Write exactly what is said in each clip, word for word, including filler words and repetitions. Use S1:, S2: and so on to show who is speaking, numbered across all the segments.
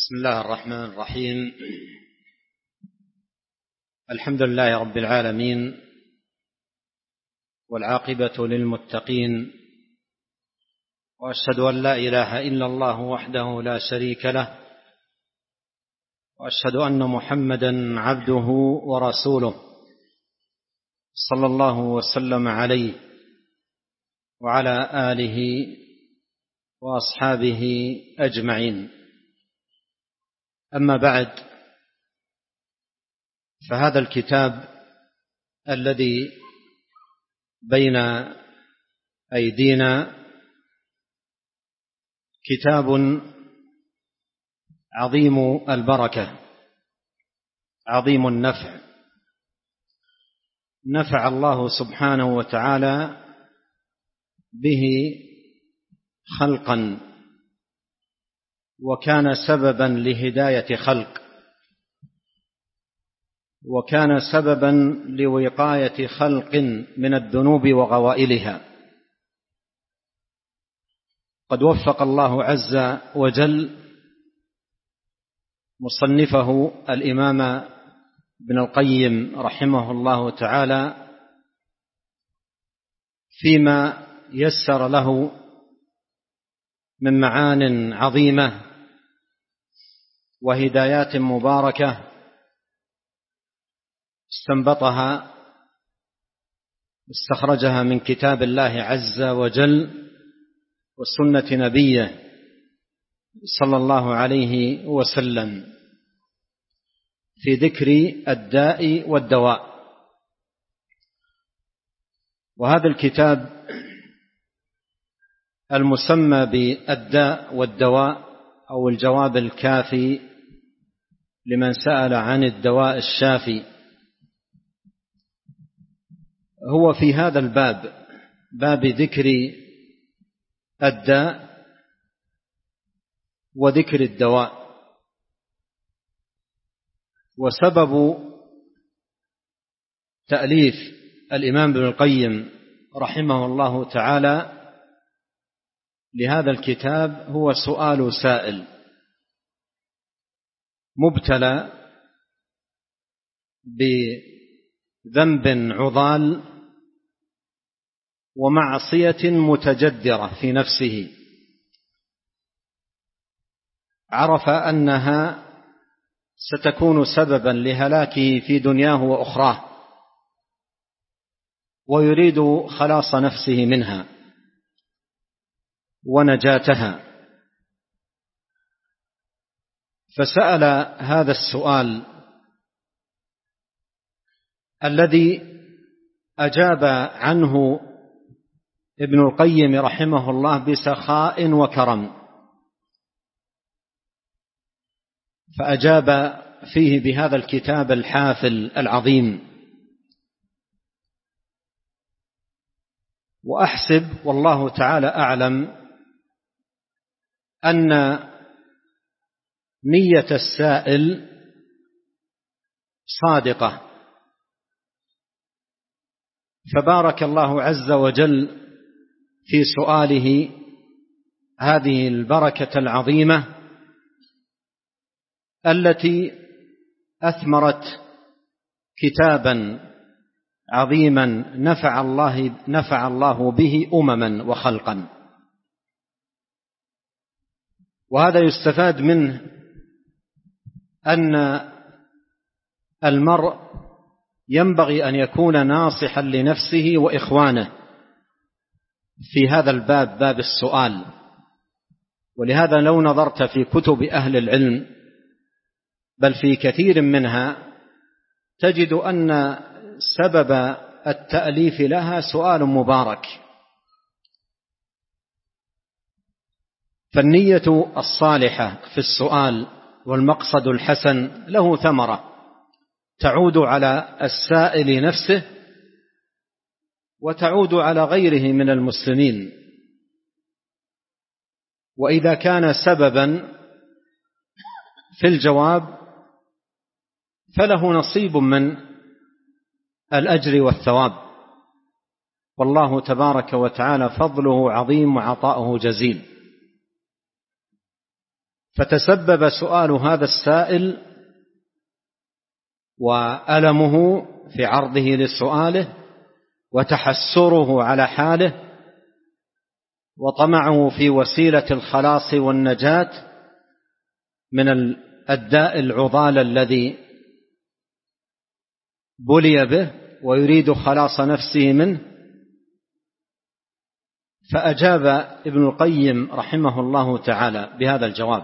S1: بسم الله الرحمن الرحيم. الحمد لله رب العالمين، والعاقبة للمتقين، وأشهد أن لا إله إلا الله وحده لا شريك له، وأشهد أن محمدا عبده ورسوله صلى الله وسلم عليه وعلى آله وأصحابه أجمعين. أما بعد، فهذا الكتاب الذي بين أيدينا كتاب عظيم البركة عظيم النفع، نفع الله سبحانه وتعالى به خلقا، وكان سببا لهداية خلق، وكان سببا لوقاية خلق من الذنوب وغوائلها. قد وفق الله عز وجل مصنفه الإمام ابن القيم رحمه الله تعالى فيما يسر له من معان عظيمة وهدايات مباركة استنبطها استخرجها من كتاب الله عز وجل وسنة نبيه صلى الله عليه وسلم في ذكر الداء والدواء. وهذا الكتاب المسمى بالداء والدواء أو الجواب الكافي لمن سأل عن الدواء الشافي، هو في هذا الباب، باب ذكر الداء وذكر الدواء. وسبب تأليف الإمام ابن القيم رحمه الله تعالى لهذا الكتاب هو سؤال سائل مبتلى بذنب عضال ومعصية متجدرة في نفسه، عرف أنها ستكون سببا لهلاكه في دنياه وأخراه، ويريد خلاص نفسه منها ونجاتها، فسأل هذا السؤال الذي أجاب عنه ابن القيم رحمه الله بسخاء وكرم، فأجاب فيه بهذا الكتاب الحافل العظيم. وأحسب والله تعالى أعلم أن نية السائل صادقة، فبارك الله عز وجل في سؤاله هذه البركة العظيمة التي أثمرت كتابا عظيما نفع الله نفع الله به أمما وخلقا. وهذا يستفاد منه أن المرء ينبغي أن يكون ناصحا لنفسه وإخوانه في هذا الباب، باب السؤال. ولهذا لو نظرت في كتب أهل العلم بل في كثير منها تجد أن سبب التأليف لها سؤال مبارك. فالنية الصالحة في السؤال والمقصد الحسن له ثمرة تعود على السائل نفسه وتعود على غيره من المسلمين. وإذا كان سببا في الجواب فله نصيب من الأجر والثواب، والله تبارك وتعالى فضله عظيم وعطاؤه جزيل. فتسبب سؤال هذا السائل وألمه في عرضه لسؤاله وتحسره على حاله وطمعه في وسيلة الخلاص والنجاة من الداء العضال الذي بلي به ويريد خلاص نفسه منه. فأجاب ابن القيم رحمه الله تعالى بهذا الجواب،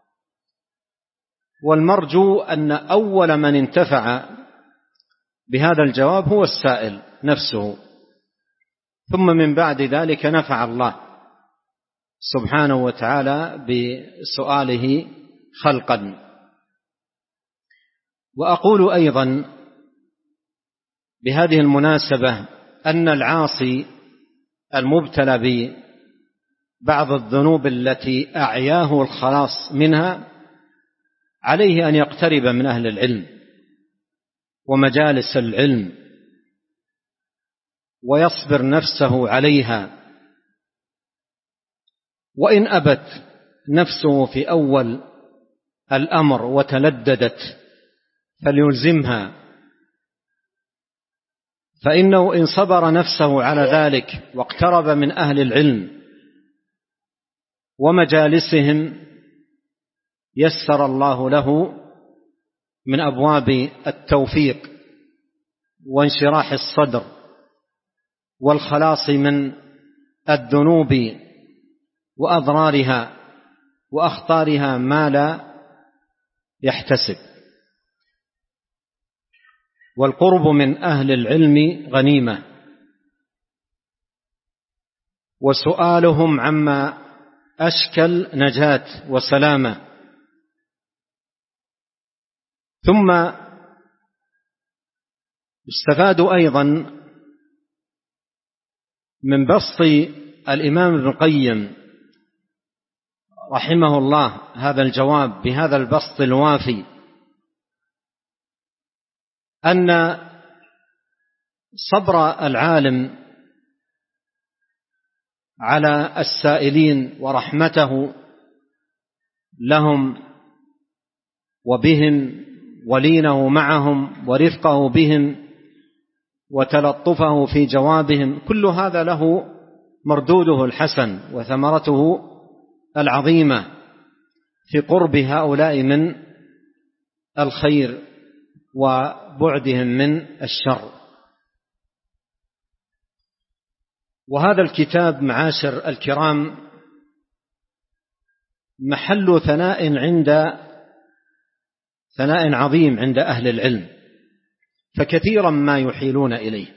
S1: والمرجو أن أول من انتفع بهذا الجواب هو السائل نفسه، ثم من بعد ذلك نفع الله سبحانه وتعالى بسؤاله خلقا. وأقول أيضا بهذه المناسبة أن العاصي المبتلى ببعض الذنوب التي أعياه الخلاص منها عليه أن يقترب من أهل العلم ومجالس العلم ويصبر نفسه عليها، وإن أبت نفسه في أول الأمر وتلددت فليلزمها، فإنه إن صبر نفسه على ذلك واقترب من أهل العلم ومجالسهم يسر الله له من أبواب التوفيق وانشراح الصدر والخلاص من الذنوب وأضرارها وأخطارها ما لا يحتسب. والقرب من أهل العلم غنيمة، وسؤالهم عما أشكل نجاة وسلامة. ثم استفاد أيضا من بسط الإمام ابن القيم رحمه الله هذا الجواب بهذا البسط الوافي أن صبر العالم على السائلين ورحمته لهم وبهم ولينه معهم ورفقه بهم وتلطفه في جوابهم، كل هذا له مردوده الحسن وثمرته العظيمة في قرب هؤلاء من الخير وبعدهم من الشر. وهذا الكتاب معاشر الكرام محل ثناء عند ثناء عظيم عند أهل العلم، فكثيرا ما يحيلون إليه.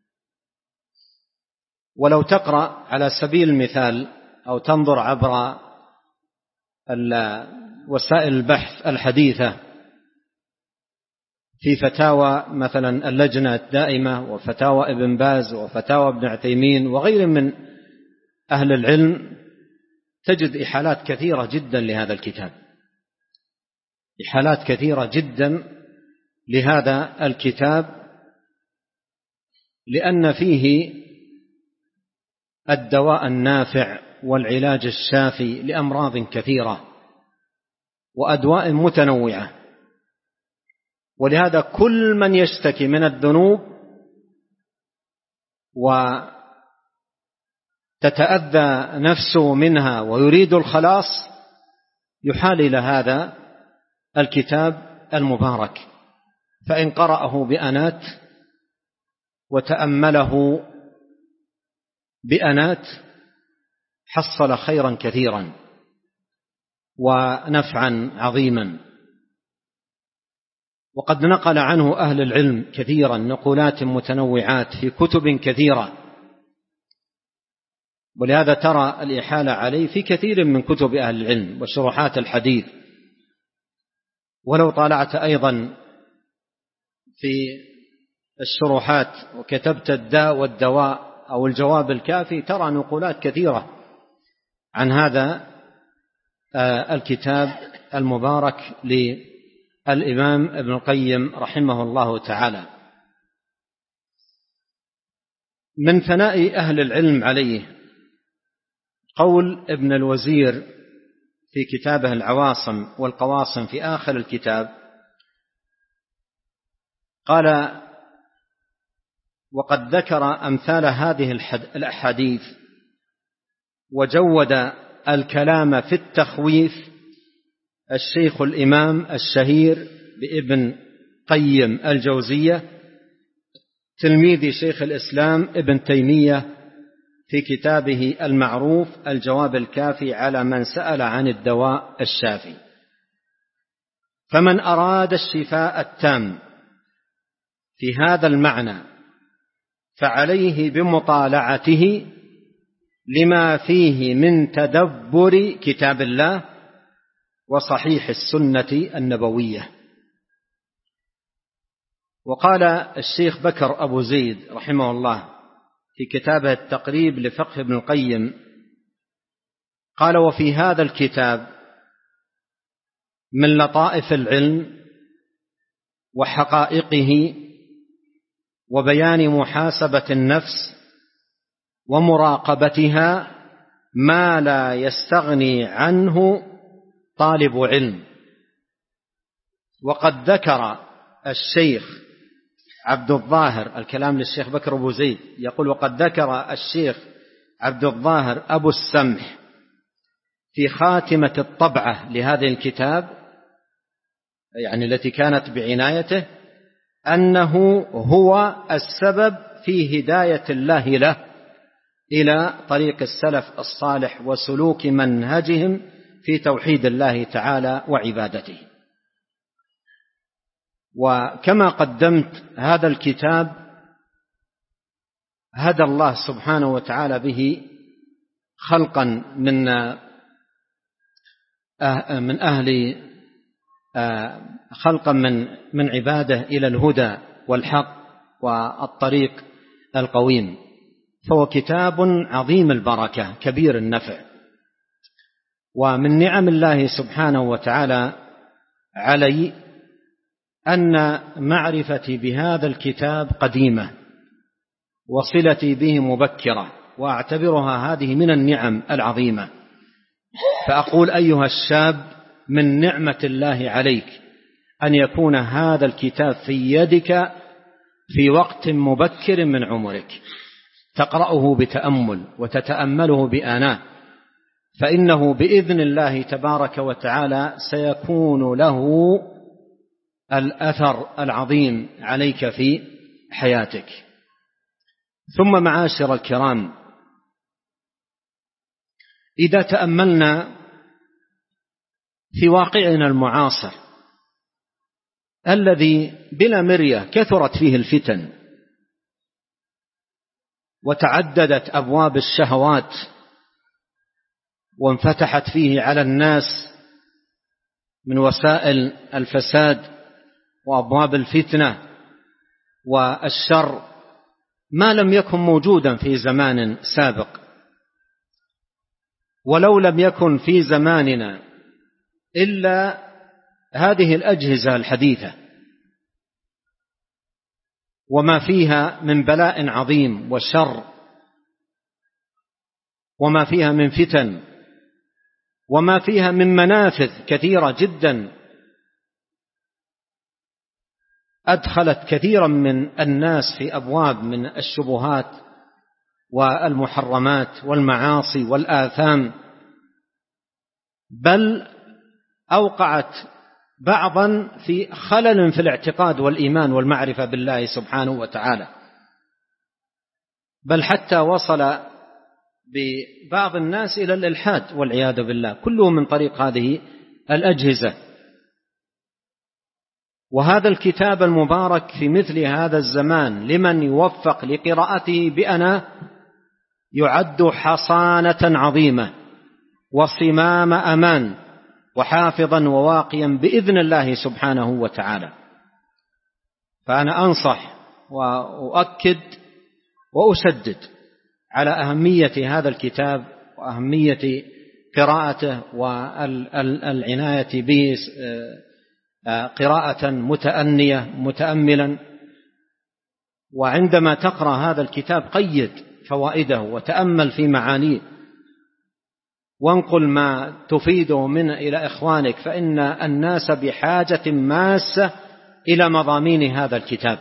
S1: ولو تقرأ على سبيل المثال أو تنظر عبر وسائل البحث الحديثة في فتاوى مثلا اللجنة الدائمة وفتاوى ابن باز وفتاوى ابن عثيمين وغير من أهل العلم، تجد إحالات كثيرة جدا لهذا الكتاب، إحالات كثيرة جدا لهذا الكتاب، لأن فيه الدواء النافع والعلاج الشافي لأمراض كثيرة وأدواء متنوعة. ولهذا كل من يشتكي من الذنوب وتتأذى نفسه منها ويريد الخلاص يحال إلى هذا الكتاب المبارك، فإن قرأه بأنات وتأمله بأنات حصل خيرا كثيرا ونفعا عظيما. وقد نقل عنه أهل العلم كثيرا نقولات متنوعات في كتب كثيرة، ولهذا ترى الإحالة عليه في كثير من كتب أهل العلم وشروحات الحديث. ولو طالعت أيضا في الشروحات وكتبت الداء والدواء أو الجواب الكافي ترى نقولات كثيرة عن هذا الكتاب المبارك للإمام ابن القيم رحمه الله تعالى. من ثناء أهل العلم عليه قول ابن الوزير في كتابه العواصم والقواصم في آخر الكتاب قال: وقد ذكر أمثال هذه الأحاديث وجود الكلام في التخويف الشيخ الإمام الشهير بابن قيم الجوزية تلميذ شيخ الإسلام ابن تيمية في كتابه المعروف الجواب الكافي على من سأل عن الدواء الشافي. فمن أراد الشفاء التام في هذا المعنى فعليه بمطالعته لما فيه من تدبر كتاب الله وصحيح السنة النبوية. وقال الشيخ بكر أبو زيد رحمه الله في كتابه التقريب لفقه ابن القيم قال: وفي هذا الكتاب من لطائف العلم وحقائقه وبيان محاسبة النفس ومراقبتها ما لا يستغني عنه طالب علم. وقد ذكر الشيخ عبد الظاهر، الكلام للشيخ بكر أبو زيد، يقول: وقد ذكر الشيخ عبد الظاهر أبو السمح في خاتمة الطبعة لهذا الكتاب، يعني التي كانت بعنايته، أنه هو السبب في هداية الله له إلى طريق السلف الصالح وسلوك منهجهم في توحيد الله تعالى وعبادته. وكما قدمت هذا الكتاب هدى الله سبحانه وتعالى به خلقا من من أهل خلقا من من عباده إلى الهدى والحق والطريق القويم، فهو كتاب عظيم البركة كبير النفع. ومن نعم الله سبحانه وتعالى علي أن معرفتي بهذا الكتاب قديمة وصلتي به مبكرة، وأعتبرها هذه من النعم العظيمة. فأقول أيها الشاب، من نعمة الله عليك أن يكون هذا الكتاب في يدك في وقت مبكر من عمرك، تقرأه بتأمل وتتأمله بآناء، فإنه بإذن الله تبارك وتعالى سيكون له الأثر العظيم عليك في حياتك. ثم معاشر الكرام، إذا تأملنا في واقعنا المعاصر الذي بلا مرية كثرت فيه الفتن وتعددت أبواب الشهوات وانفتحت فيه على الناس من وسائل الفساد وأبواب الفتنة والشر ما لم يكن موجودا في زمان سابق، ولو لم يكن في زماننا إلا هذه الأجهزة الحديثة وما فيها من بلاء عظيم وشر، وما فيها من فتن، وما فيها من منافذ كثيرة جدا أدخلت كثيرا من الناس في أبواب من الشبهات والمحرمات والمعاصي والآثام، بل أوقعت بعضا في خلل في الاعتقاد والإيمان والمعرفة بالله سبحانه وتعالى، بل حتى وصل ببعض الناس إلى الإلحاد والعياذ بالله، كله من طريق هذه الأجهزة. وهذا الكتاب المبارك في مثل هذا الزمان لمن يوفق لقراءته بأنا يعد حصانة عظيمة وصمام أمان وحافظا وواقيا بإذن الله سبحانه وتعالى. فأنا أنصح وأؤكد وأشدد على أهمية هذا الكتاب وأهمية قراءته والعناية به قراءة متأنية متأملا. وعندما تقرأ هذا الكتاب قيد فوائده وتأمل في معانيه، وانقل ما تفيده من إلى إخوانك، فإن الناس بحاجة ماسة إلى مضامين هذا الكتاب.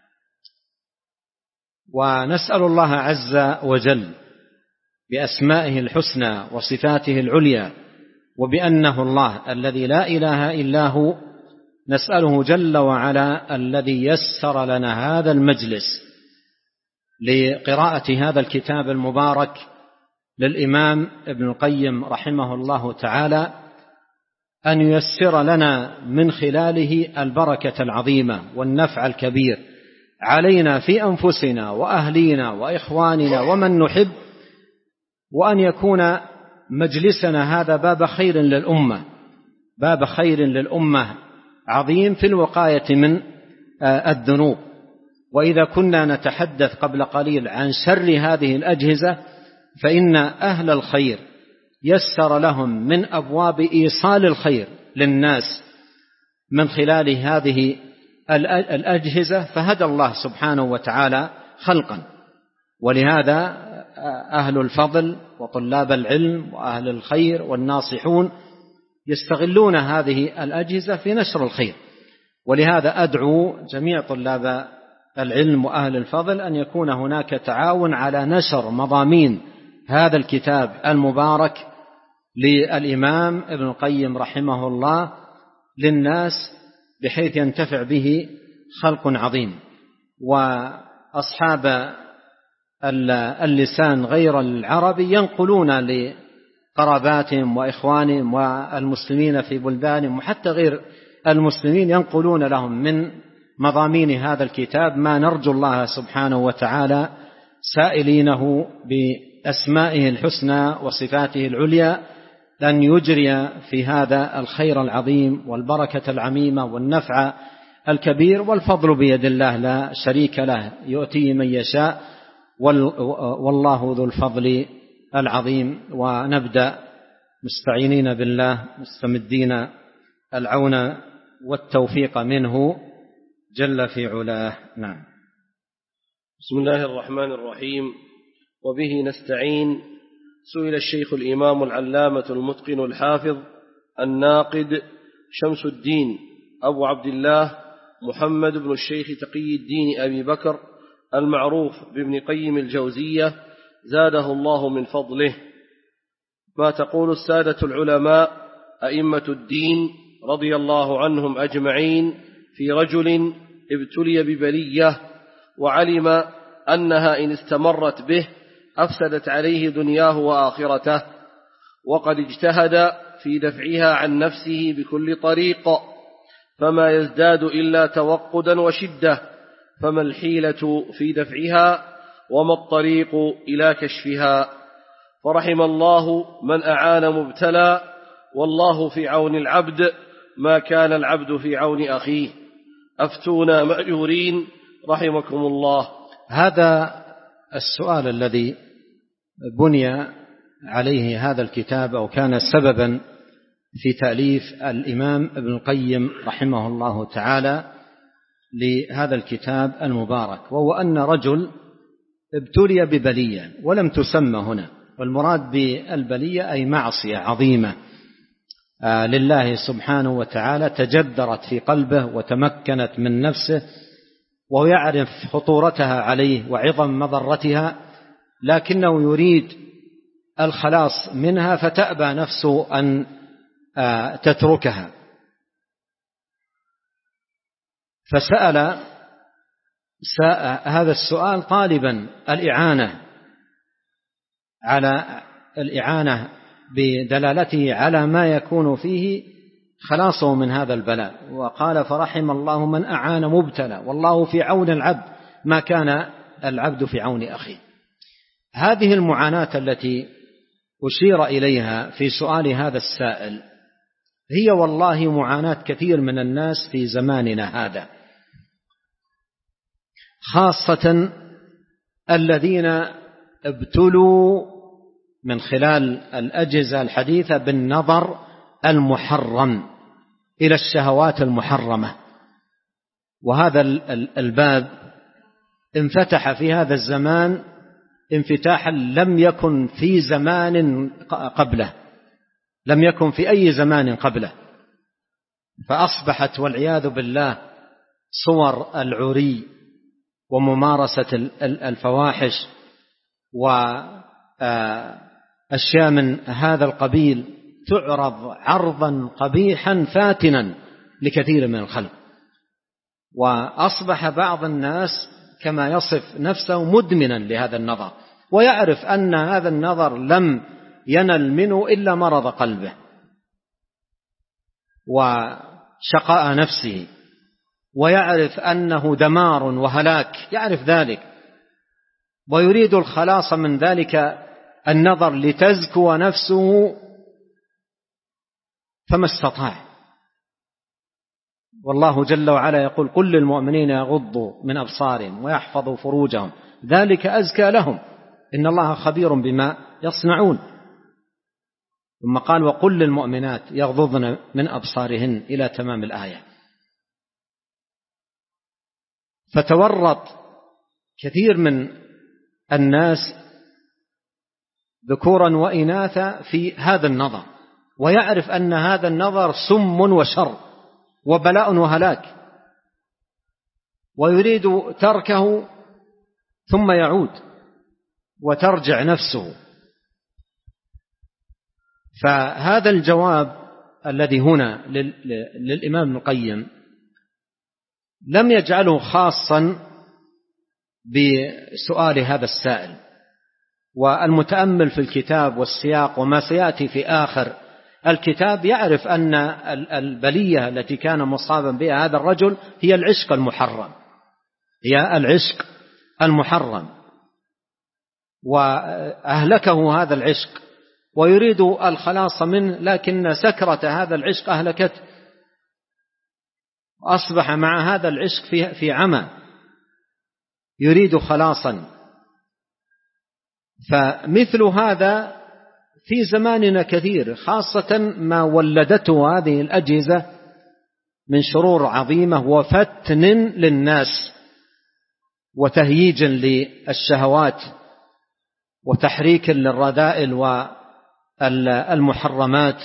S1: ونسأل الله عز وجل بأسمائه الحسنى وصفاته العليا وبأنه الله الذي لا إله إلا هو، نسأله جل وعلا الذي يسر لنا هذا المجلس لقراءة هذا الكتاب المبارك للإمام ابن القيم رحمه الله تعالى، أن ييسر لنا من خلاله البركة العظيمة والنفع الكبير علينا في أنفسنا وأهلينا وإخواننا ومن نحب، وأن يكون مجلسنا هذا باب خير للأمة، باب خير للأمة عظيم في الوقاية من الذنوب. وإذا كنا نتحدث قبل قليل عن شر هذه الأجهزة، فإن أهل الخير يسر لهم من أبواب إيصال الخير للناس من خلال هذه الأجهزة، فهدى الله سبحانه وتعالى خلقا. ولهذا أهل الفضل وطلاب العلم وأهل الخير والناصحون يستغلون هذه الأجهزة في نشر الخير. ولهذا أدعو جميع طلاب العلم وأهل الفضل أن يكون هناك تعاون على نشر مضامين هذا الكتاب المبارك للإمام ابن القيم رحمه الله للناس، بحيث ينتفع به خلق عظيم. وأصحاب اللسان غير العربي ينقلون لقراباتهم وإخوانهم والمسلمين في بلدانهم، وحتى غير المسلمين ينقلون لهم من مضامين هذا الكتاب ما نرجو الله سبحانه وتعالى سائلينه بأسمائه الحسنى وصفاته العليا أن يجري في هذا الخير العظيم والبركة العميمة والنفع الكبير. والفضل بيد الله لا شريك له، يؤتيه من يشاء، والله ذو الفضل العظيم. ونبدأ مستعينين بالله مستمدين العون والتوفيق منه جل في علاه. نعم.
S2: بسم الله الرحمن الرحيم، وبه نستعين. سئل الشيخ الإمام العلامة المتقن الحافظ الناقد شمس الدين أبو عبد الله محمد بن الشيخ تقي الدين أبي بكر المعروف بابن قيم الجوزية زاده الله من فضله، ما تقول السادة العلماء أئمة الدين رضي الله عنهم أجمعين في رجل ابتلي ببلية وعلم أنها إن استمرت به أفسدت عليه دنياه وآخرته، وقد اجتهد في دفعها عن نفسه بكل طريق، فما يزداد إلا توقدا وشدة، فما الحيلة في دفعها وما الطريق إلى كشفها؟ فرحم الله من أعان مبتلى، والله في عون العبد ما كان العبد في عون أخيه. أفتونا مأجورين رحمكم الله.
S1: هذا السؤال الذي بني عليه هذا الكتاب أو كان سببا في تأليف الإمام ابن القيم رحمه الله تعالى لهذا الكتاب المبارك، وهو أن رجل ابتلي ببلية ولم تسمى هنا، والمراد بالبلية أي معصية عظيمة لله سبحانه وتعالى تجذرت في قلبه وتمكنت من نفسه، وهو يعرف خطورتها عليه وعظم مضرتها، لكنه يريد الخلاص منها فتأبى نفسه أن تتركها، فسأل هذا السؤال طالبا الإعانة على الإعانة بدلالته على ما يكون فيه خلاصه من هذا البلاء. وقال فرحم الله من أعان مبتلى، والله في عون العبد ما كان العبد في عون أخيه. هذه المعاناة التي أشير إليها في سؤال هذا السائل هي والله معاناة كثير من الناس في زماننا هذا، خاصة الذين ابتلوا من خلال الأجهزة الحديثة بالنظر المحرم إلى الشهوات المحرمة. وهذا الباب انفتح في هذا الزمان انفتاحا لم يكن في زمان قبله، لم يكن في أي زمان قبله، فأصبحت والعياذ بالله صور العري وممارسة الفواحش وأشياء من هذا القبيل تعرض عرضا قبيحا فاتنا لكثير من الخلق. وأصبح بعض الناس كما يصف نفسه مدمنا لهذا النظر، ويعرف أن هذا النظر لم ينل منه إلا مرض قلبه وشقاء نفسه، ويعرف أنه دمار وهلاك، يعرف ذلك، ويريد الخلاص من ذلك النظر لتزكو نفسه فما استطاع. والله جل وعلا يقول: قل للمؤمنين يغضوا من أبصارهم ويحفظوا فروجهم ذلك أزكى لهم إن الله خبير بما يصنعون. ثم قال: وقل للمؤمنات يغضضن من أبصارهن إلى تمام الآية. فتورط كثير من الناس ذكورا وإناثا في هذا النظر، ويعرف أن هذا النظر سم وشر وبلاء وهلاك، ويريد تركه ثم يعود وترجع نفسه. فهذا الجواب الذي هنا للإمام ابن القيم لم يجعله خاصا بسؤال هذا السائل، والمتأمل في الكتاب والسياق وما سيأتي في آخر الكتاب يعرف أن البلية التي كان مصابا بها هذا الرجل هي العشق المحرم، هي العشق المحرم، وأهلكه هذا العشق ويريد الخلاص منه، لكن سكرة هذا العشق أهلكته، أصبح مع هذا العشق في في عمى، يريد خلاصا. فمثل هذا في زماننا كثير، خاصة ما ولدته هذه الأجهزة من شرور عظيمة وفتن للناس وتهييج للشهوات وتحريك للرذائل والمحرمات.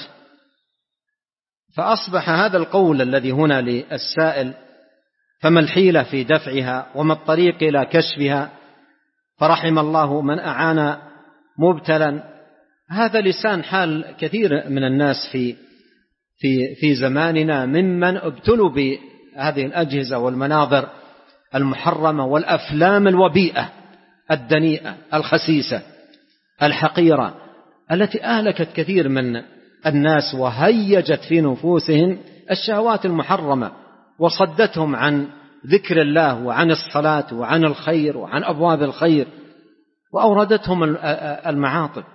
S1: فأصبح هذا القول الذي هنا للسائل: فما الحيلة في دفعها وما الطريق إلى كشفها فرحم الله من أعان مبتلا، هذا لسان حال كثير من الناس في في في زماننا ممن ابتلوا بهذه الأجهزة والمناظر المحرمة والأفلام الوبيئة الدنيئة الخسيسة الحقيرة التي أهلكت كثير من الناس وهيجت في نفوسهم الشهوات المحرمة وصدتهم عن ذكر الله وعن الصلاة وعن الخير وعن أبواب الخير وأوردتهم المعاطب.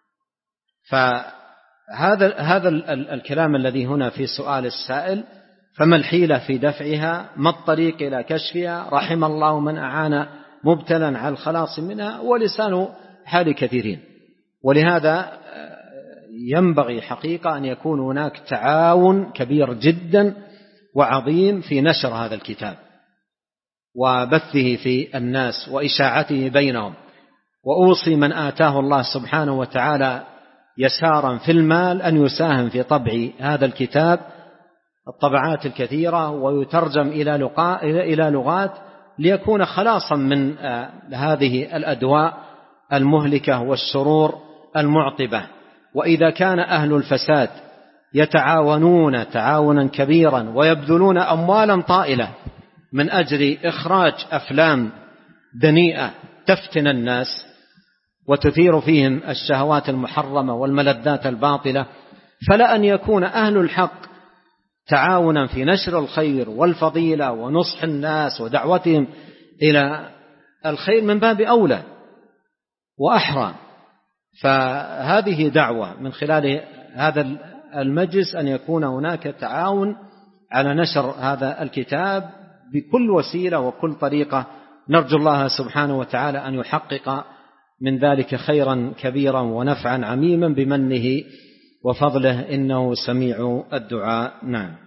S1: فهذا هذا الكلام الذي هنا في سؤال السائل: فما الحيلة في دفعها ما الطريق إلى كشفها رحم الله من أعان مبتلا على الخلاص منها، ولسان حال كثيرين. ولهذا ينبغي حقيقة أن يكون هناك تعاون كبير جدا وعظيم في نشر هذا الكتاب وبثه في الناس وإشاعته بينهم. وأوصي من آتاه الله سبحانه وتعالى يسارا في المال أن يساهم في طبع هذا الكتاب الطبعات الكثيرة ويترجم إلى لغات ليكون خلاصا من هذه الأدواء المهلكة والشرور المعطبة. وإذا كان أهل الفساد يتعاونون تعاونا كبيرا ويبذلون أموالا طائلة من أجل إخراج أفلام دنيئة تفتن الناس وتثير فيهم الشهوات المحرمة والملذات الباطلة، فلا أن يكون أهل الحق تعاونا في نشر الخير والفضيلة ونصح الناس ودعوتهم إلى الخير من باب أولى وأحرى. فهذه دعوة من خلال هذا المجلس أن يكون هناك تعاون على نشر هذا الكتاب بكل وسيلة وكل طريقة. نرجو الله سبحانه وتعالى أن يحقق من ذلك خيرا كبيرا ونفعا عميما بمنه وفضله، إنه سميع الدعاء. نعم.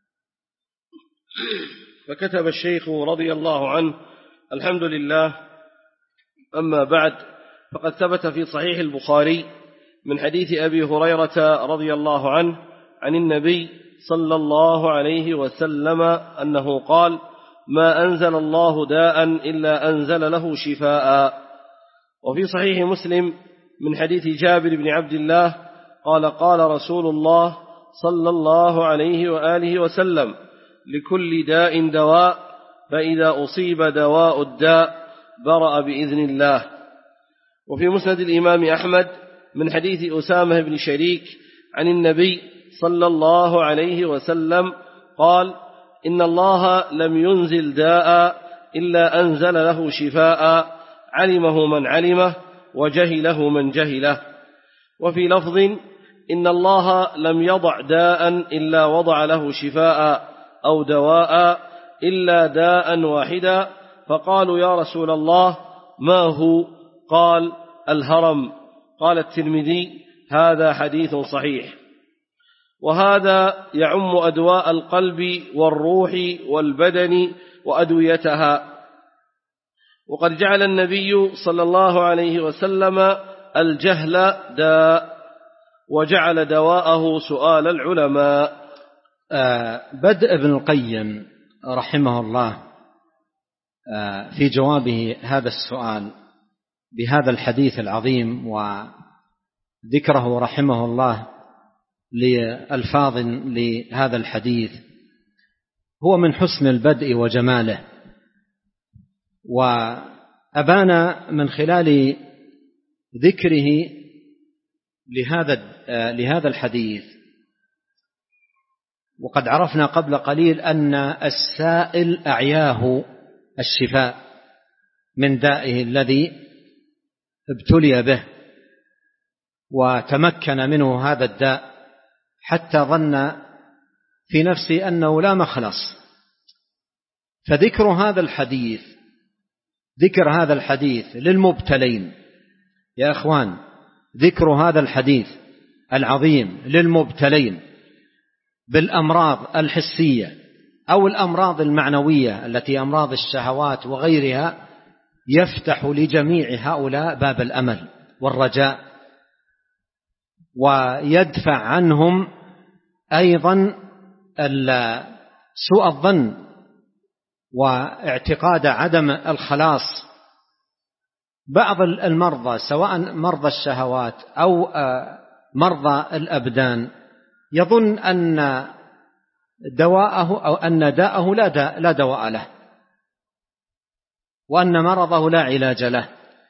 S2: فكتب الشيخ رضي الله عنه: الحمد لله، أما بعد، فقد ثبت في صحيح البخاري من حديث أبي هريرة رضي الله عنه عن النبي صلى الله عليه وسلم أنه قال: ما أنزل الله داء إلا أنزل له شفاء. وفي صحيح مسلم من حديث جابر بن عبد الله قال: قال رسول الله صلى الله عليه وآله وسلم: لكل داء دواء، فإذا أصيب دواء الداء برأ بإذن الله. وفي مسند الإمام أحمد من حديث أسامة بن شريك عن النبي صلى الله عليه وسلم قال: إن الله لم ينزل داء إلا أنزل له شفاء، علمه من علمه وجهله من جهله. وفي لفظ: إن الله لم يضع داء إلا وضع له شفاء أو دواء إلا داء واحدا. فقالوا: يا رسول الله ما هو؟ قال: الهرم. قال الترمذي: هذا حديث صحيح. وهذا يعم أدواء القلب والروح والبدن وأدويتها. وقد جعل النبي صلى الله عليه وسلم الجهل داء، وجعل دواءه سؤال العلماء.
S1: بدء ابن القيم رحمه الله في جوابه هذا السؤال بهذا الحديث العظيم، وذكره رحمه الله لألفاظ لهذا الحديث، هو من حسن البدء وجماله. وأبان من خلال ذكره لهذا لهذا الحديث، وقد عرفنا قبل قليل أن السائل أعياه الشفاء من دائه الذي ابتلي به وتمكن منه هذا الداء، حتى ظن في نفسه أنه لا مخلص. فذكر هذا الحديث ذكر هذا الحديث للمبتلين يا أخوان، ذكر هذا الحديث العظيم للمبتلين بالأمراض الحسية أو الأمراض المعنوية التي أمراض الشهوات وغيرها، يفتح لجميع هؤلاء باب الأمل والرجاء، ويدفع عنهم أيضا سوء الظن واعتقاد عدم الخلاص. بعض المرضى سواء مرضى الشهوات أو مرضى الأبدان يظن أن دواءه أو أن داءه لا داء لا دواء له، وأن مرضه لا علاج له.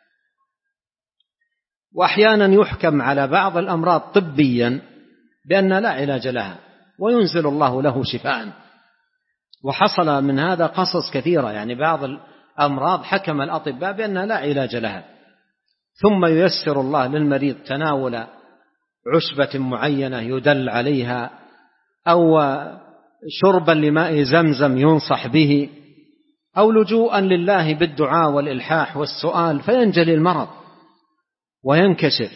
S1: وأحيانا يحكم على بعض الأمراض طبيا بأن لا علاج لها، وينزل الله له شفاء. وحصل من هذا قصص كثيرة، يعني بعض الأمراض حكم الأطباء بأنها لا علاج لها، ثم ييسر الله للمريض تناول عشبة معينة يدل عليها، أو شربا لماء زمزم ينصح به، أو لجوءا لله بالدعاء والإلحاح والسؤال، فينجلي المرض وينكشف.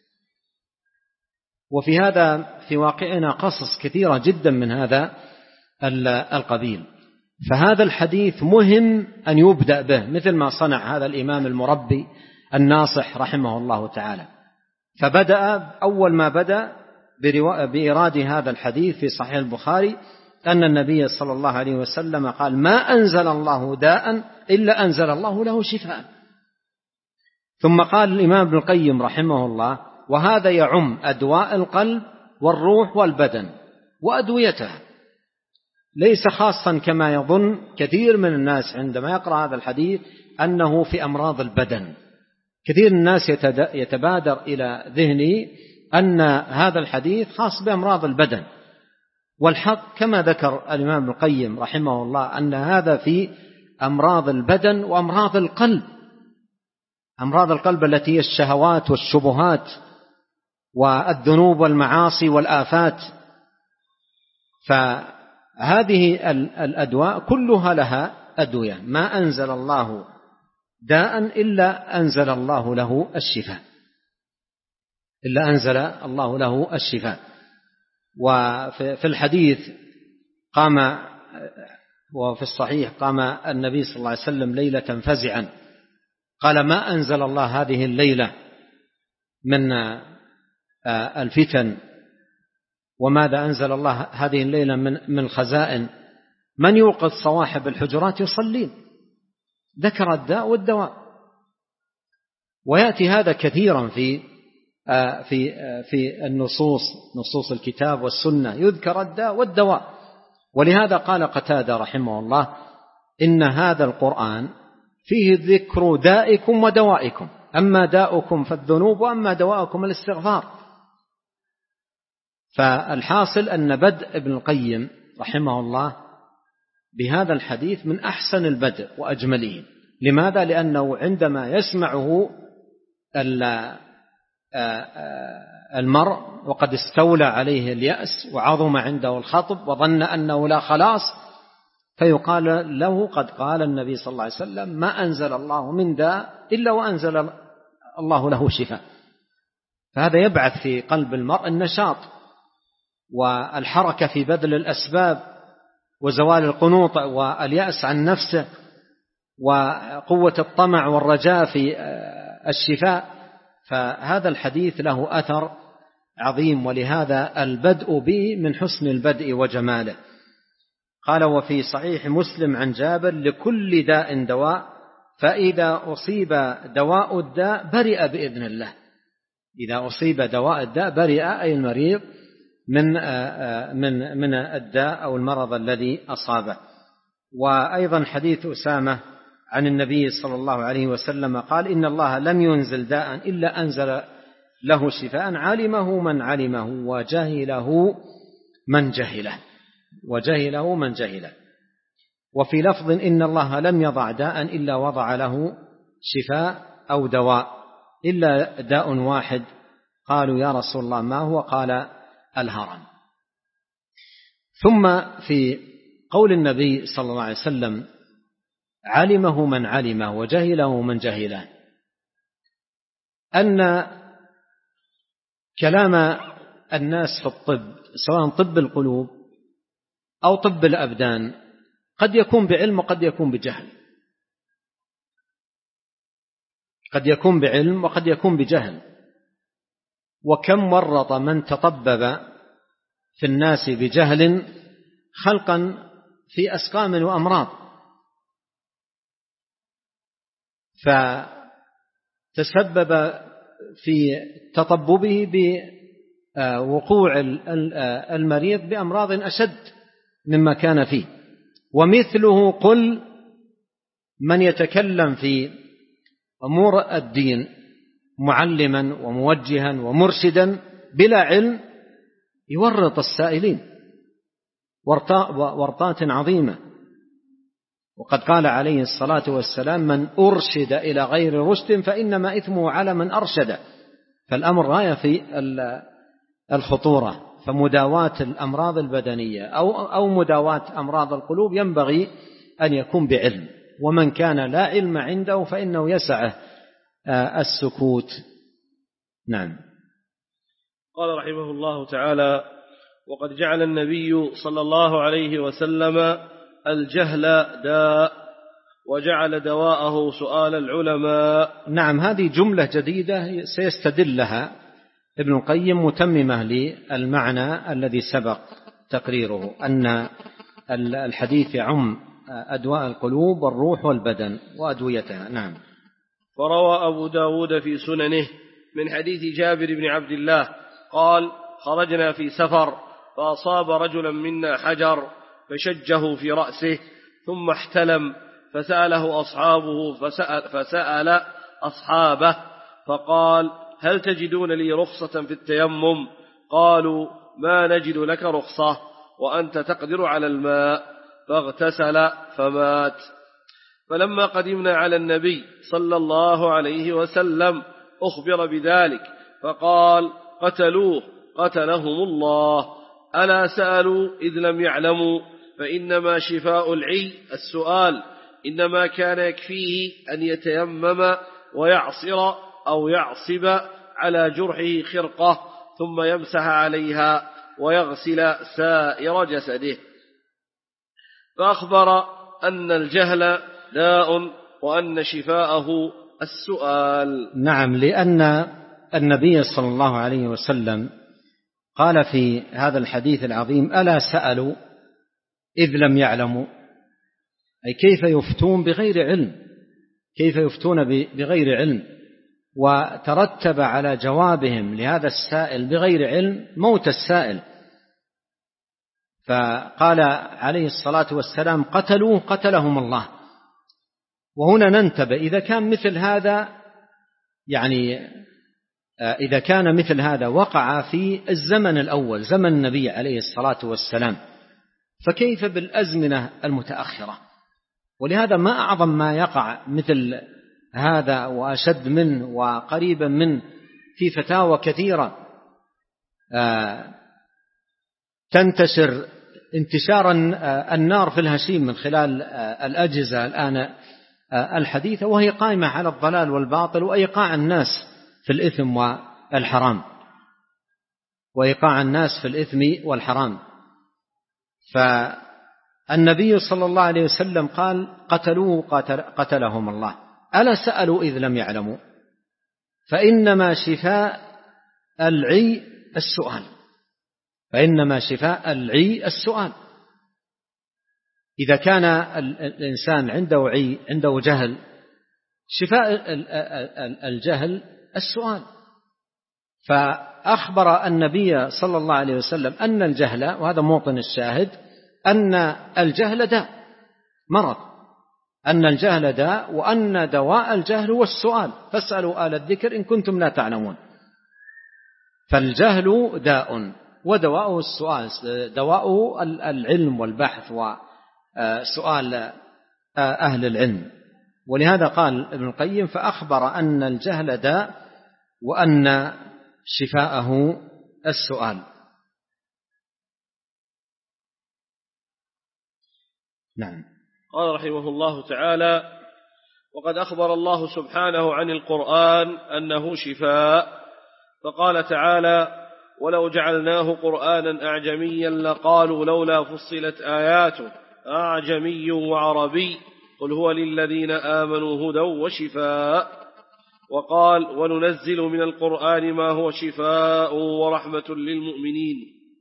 S1: وفي هذا في واقعنا قصص كثيرة جدا من هذا القبيل. فهذا الحديث مهم أن يبدأ به، مثل ما صنع هذا الإمام المربي الناصح رحمه الله تعالى. فبدأ أول ما بدأ بإيراد هذا الحديث في صحيح البخاري أن النبي صلى الله عليه وسلم قال: ما أنزل الله داء إلا أنزل الله له شفاء. ثم قال الإمام ابن القيم رحمه الله: وهذا يعم أدواء القلب والروح والبدن وأدويتها، ليس خاصا كما يظن كثير من الناس عندما يقرأ هذا الحديث أنه في أمراض البدن. كثير من الناس يتبادر إلى ذهنه أن هذا الحديث خاص بأمراض البدن، والحق كما ذكر الإمام ابن القيم رحمه الله أن هذا في أمراض البدن وأمراض القلب. أمراض القلب التي هي الشهوات والشبهات والذنوب والمعاصي والآفات. فهذه الأدواء كلها لها أدوية. ما أنزل الله داء إلا أنزل الله له الشفاء إلا أنزل الله له الشفاء. وفي الحديث قام وفي الصحيح قام النبي صلى الله عليه وسلم ليلة فزعا قال: ما أنزل الله هذه الليلة من الفتن وماذا أنزل الله هذه الليلة من من خزائن، من يوقظ صواحب الحجرات يصلين، ذكر الداء والدواء. ويأتي هذا كثيرا في في في النصوص، نصوص الكتاب والسنة، يذكر الداء والدواء. ولهذا قال قتادة رحمه الله: إن هذا القرآن فيه ذكر دائكم ودوائكم، أما داؤكم فالذنوب وأما دواؤكم الاستغفار. فالحاصل أن بدء ابن القيم رحمه الله بهذا الحديث من أحسن البدء وأجمله. لماذا؟ لأنه عندما يسمعه المرء وقد استولى عليه اليأس وعظم عنده الخطب وظن أنه لا خلاص، فيقال له: قد قال النبي صلى الله عليه وسلم: ما أنزل الله من داء إلا وأنزل الله له شفاء. فهذا يبعث في قلب المرء النشاط والحركة في بذل الأسباب وزوال القنوط واليأس عن نفسه وقوة الطمع والرجاء في الشفاء. فهذا الحديث له أثر عظيم، ولهذا البدء به من حسن البدء وجماله. قال: وفي صحيح مسلم عن جابر: لكل داء دواء، فإذا أصيب دواء الداء برئ بإذن الله. إذا أصيب دواء الداء برئ أي المريض من من من الداء أو المرض الذي أصابه. وأيضا حديث أسامة عن النبي صلى الله عليه وسلم قال: إن الله لم ينزل داء إلا أنزل له شفاء، علمه من علمه وجهله من جهله وجهله من جهله. وفي لفظ: إن الله لم يضع داء إلا وضع له شفاء أو دواء، إلا داء واحد. قالوا: يا رسول الله ما هو؟ قال: الهرم. ثم في قول النبي صلى الله عليه وسلم: علمه من علمه وجهله من جهله، أن كلام الناس في الطب، سواء طب القلوب أو طب الأبدان، قد يكون بعلم وقد يكون بجهل، قد يكون بعلم وقد يكون بجهل. وكم ورط من تطبب في الناس بجهل خلقا في أسقام وأمراض، فتسبب في تطببه بوقوع المريض بأمراض أشد مما كان فيه. ومثله قل من يتكلم في أمور الدين معلما وموجها ومرشدا بلا علم يورط السائلين ورطات عظيمة. وقد قال عليه الصلاة والسلام: من أرشد إلى غير رشد فإنما إثمه على من أرشد. فالأمر غاية في الخطورة. فمداواة الأمراض البدنية أو أو مداواة أمراض القلوب ينبغي أن يكون بعلم، ومن كان لا علم عنده فإنه يسعه السكوت. نعم.
S2: قال رحمه الله تعالى: وقد جعل النبي صلى الله عليه وسلم الجهل داء، وجعل دواءه سؤال العلماء.
S1: نعم، هذه جملة جديدة سيستدل لها ابن القيم متممة للمعنى الذي سبق تقريره، أن الحديث يعم أدواء القلوب والروح والبدن وأدويتها. نعم.
S2: فروى أبو داود في سننه من حديث جابر بن عبد الله قال: خرجنا في سفر فأصاب رجلا منا حجر فشجه في رأسه ثم احتلم، فسأله أصحابه فسأل, فسأل أصحابه فقال: هل تجدون لي رخصة في التيمم؟ قالوا: ما نجد لك رخصة وأنت تقدر على الماء. فاغتسل فمات. فلما قدمنا على النبي صلى الله عليه وسلم أخبر بذلك فقال: قتلوه قتلهم الله. ألا سألوا إذ لم يعلموا؟ فإنما شفاء العي السؤال، إنما كان يكفيه أن يتيمم ويعصر أو يعصب على جرحه خرقة ثم يمسح عليها ويغسل سائر جسده. فأخبر أن الجهل داء وأن شفاءه السؤال.
S1: نعم، لأن النبي صلى الله عليه وسلم قال في هذا الحديث العظيم: ألا سألوا إذ لم يعلموا، أي كيف يفتون بغير علم، كيف يفتون بغير علم، وترتب على جوابهم لهذا السائل بغير علم موت السائل. فقال عليه الصلاة والسلام: قتلوه قتلهم الله. وهنا ننتبه، إذا كان مثل هذا يعني إذا كان مثل هذا وقع في الزمن الأول زمن النبي عليه الصلاة والسلام، فكيف بالأزمنة المتأخرة؟ ولهذا ما أعظم ما يقع مثل هذا وأشد منه وقريبا منه في فتاوى كثيرة تنتشر انتشار النار في الهشيم من خلال الأجهزة الآن الحديثة، وهي قائمة على الضلال والباطل وإيقاع الناس في الإثم والحرام وإيقاع الناس في الإثم والحرام. فالنبي صلى الله عليه وسلم قال: قتلوه قتل قتلهم الله. ألا سألوا إذ لم يعلموا، فإنما شفاء العي السؤال، فإنما شفاء العي السؤال. إذا كان الإنسان عنده عي، عنده جهل، شفاء الجهل السؤال. فأخبر النبي صلى الله عليه وسلم أن الجهل، وهذا موطن الشاهد، أن الجهل داء مرض، أن الجهل داء، وأن دواء الجهل هو السؤال، فاسألوا آل الذكر إن كنتم لا تعلمون. فالجهل داء ودواءه السؤال، دواءه العلم والبحث وسؤال أهل العلم. ولهذا قال ابن القيم: فأخبر أن الجهل داء وأن شفاءه السؤال. نعم.
S2: قال رحمه الله تعالى: وقد أخبر الله سبحانه عن القرآن أنه شفاء، فقال تعالى: ولو جعلناه قرآنا أعجميا لقالوا لولا فصلت آياته أعجمي وعربي قل هو للذين آمنوا هدى وشفاء. وقال: وننزل من القرآن ما هو شفاء ورحمة للمؤمنين.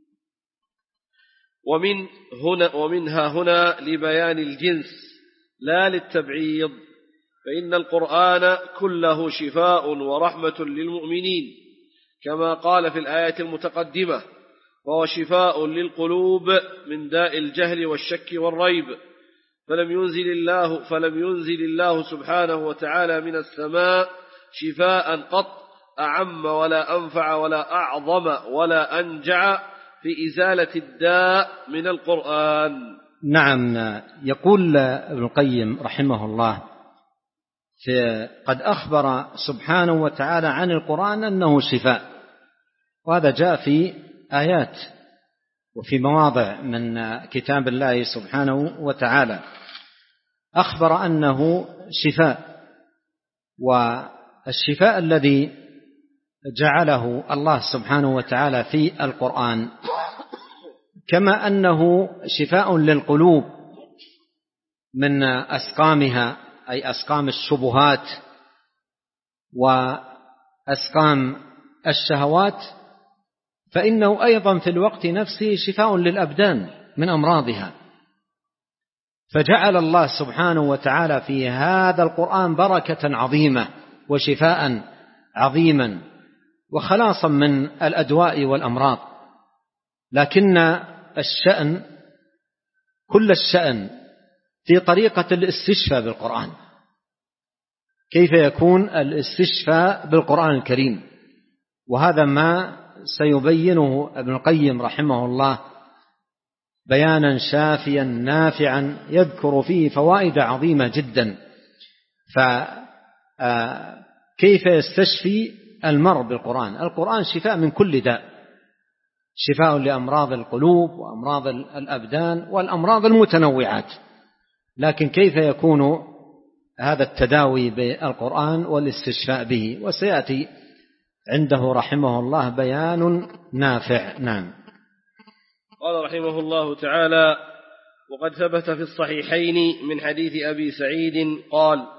S2: ومن هنا ومنها هنا لبيان الجنس لا للتبعيض، فإن القرآن كله شفاء ورحمة للمؤمنين كما قال في الآية المتقدمة: وهو شفاء للقلوب من داء الجهل والشك والريب. فلم ينزل الله فلم ينزل الله سبحانه وتعالى من السماء شفاء قط أعم ولا أنفع ولا أعظم ولا أنجع في إزالة الداء من القرآن.
S1: نعم. يقول ابن القيم رحمه الله: قد أخبر سبحانه وتعالى عن القرآن أنه شفاء، وهذا جاء في آيات وفي مواضع من كتاب الله سبحانه وتعالى، أخبر أنه شفاء. والشفاء الذي جعله الله سبحانه وتعالى في القرآن كما أنه شفاء للقلوب من أسقامها، أي أسقام الشبهات وأسقام الشهوات، فإنه أيضا في الوقت نفسه شفاء للأبدان من أمراضها. فجعل الله سبحانه وتعالى في هذا القرآن بركة عظيمة وشفاء عظيما وخلاصا من الأدواء والأمراض. لكن الشأن كل الشأن في طريقة الاستشفاء بالقرآن. كيف يكون الاستشفاء بالقرآن الكريم؟ وهذا ما سيبينه ابن القيم رحمه الله بيانا شافيا نافعا يذكر فيه فوائد عظيمة جدا. فكيف يستشفي المرء بالقرآن؟ القرآن شفاء من كل داء، شفاء لأمراض القلوب وأمراض الأبدان والأمراض المتنوعات. لكن كيف يكون هذا التداوي بالقرآن والاستشفاء به؟ وسيأتي عنده رحمه الله بيان نافع. نعم.
S2: قال رحمه الله تعالى: وقد ثبت في الصحيحين من حديث أبي سعيد قال: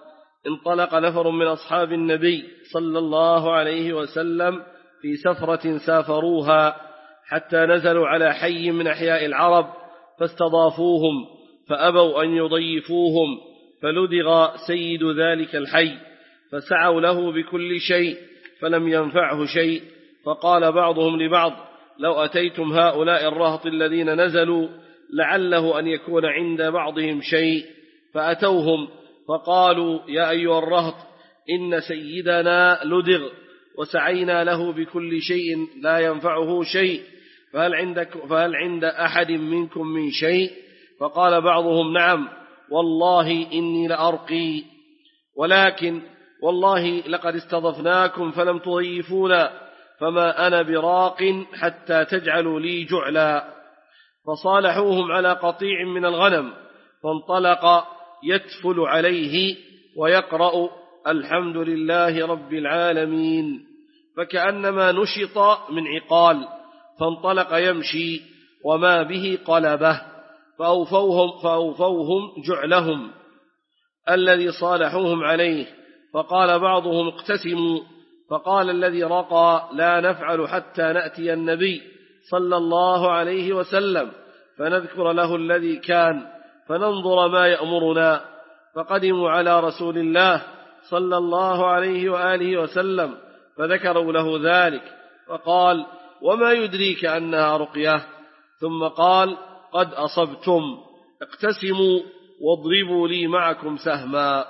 S2: انطلق نفر من أصحاب النبي صلى الله عليه وسلم في سفرة سافروها حتى نزلوا على حي من أحياء العرب فاستضافوهم فأبوا أن يضيفوهم، فلدغ سيد ذلك الحي فسعوا له بكل شيء فلم ينفعه شيء. فقال بعضهم لبعض: لو أتيتم هؤلاء الرهط الذين نزلوا لعله أن يكون عند بعضهم شيء. فأتوهم فقالوا: يا أيها الرهط، إن سيدنا لدغ وسعينا له بكل شيء لا ينفعه شيء، فهل, عندك فهل عند أحد منكم من شيء؟ فقال بعضهم: نعم والله إني لأرقي، ولكن والله لقد استضفناكم فلم تضيفونا، فما أنا براق حتى تجعلوا لي جعلا. فصالحوهم على قطيع من الغنم، فانطلق يتفل عليه ويقرأ: الحمد لله رب العالمين، فكأنما نشط من عقال، فانطلق يمشي وما به قلبه، فأوفوهم, فأوفوهم جعلهم الذي صالحوهم عليه. فقال بعضهم: اقتسموا. فقال الذي رقى: لا نفعل حتى نأتي النبي صلى الله عليه وسلم فنذكر له الذي كان فننظر ما يأمرنا. فقدموا على رسول الله صلى الله عليه وآله وسلم فذكروا له ذلك، فقال: وما يدريك أنها رقية؟ ثم قال: قد أصبتم، اقتسموا واضربوا لي معكم سهما.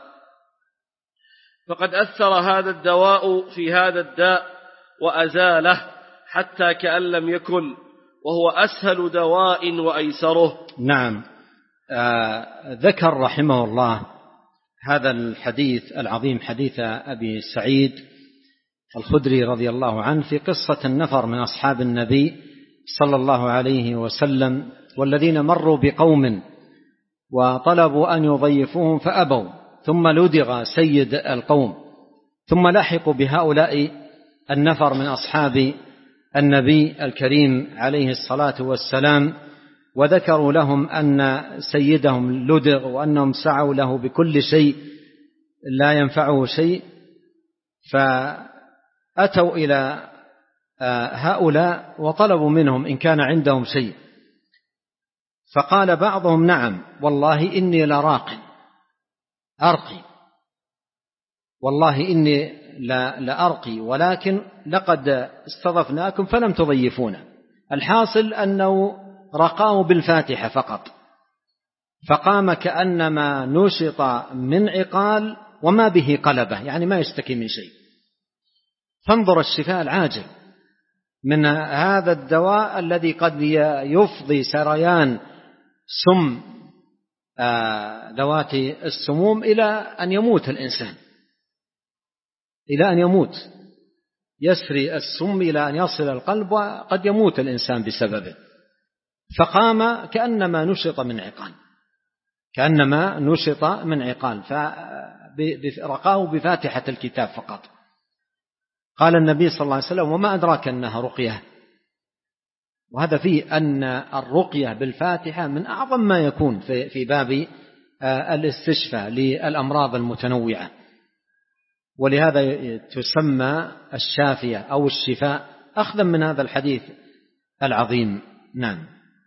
S2: فقد أثر هذا الدواء في هذا الداء وأزاله حتى كأن لم يكن، وهو أسهل دواء وأيسره.
S1: نعم. آه ذكر رحمه الله هذا الحديث العظيم، حديث أبي سعيد الخدري رضي الله عنه في قصة النفر من أصحاب النبي صلى الله عليه وسلم، والذين مروا بقوم وطلبوا أن يضيفوهم فأبوا، ثم لدغ سيد القوم، ثم لحقوا بهؤلاء النفر من أصحاب النبي الكريم عليه الصلاة والسلام، وذكروا لهم أن سيدهم لدغ وأنهم سعوا له بكل شيء لا ينفعه شيء. فأتوا إلى هؤلاء وطلبوا منهم إن كان عندهم شيء، فقال بعضهم: نعم والله إني لراق أرقي، والله إني لأرقي، ولكن لقد استضفناكم فلم تضيفونا. الحاصل أنه رقاه بالفاتحة فقط، فقام كأنما نشط من عقال وما به قلبة، يعني ما يشتكي من شيء. فانظر الشفاء العاجل من هذا الدواء الذي قد يفضي سريان سم ذوات السموم إلى أن يموت الإنسان، إلى أن يموت، يسري السم إلى أن يصل القلب وقد يموت الإنسان بسببه. فقام كأنما نشط من عقال، كأنما نشط من عقال، فرقاه بفاتحة الكتاب فقط. قال النبي صلى الله عليه وسلم: وما أدراك أنها رقية؟ وهذا فيه أن الرقية بالفاتحة من أعظم ما يكون في باب الاستشفاء للأمراض المتنوعة، ولهذا تسمى الشافية أو الشفاء أخذا من هذا الحديث العظيم. نعم.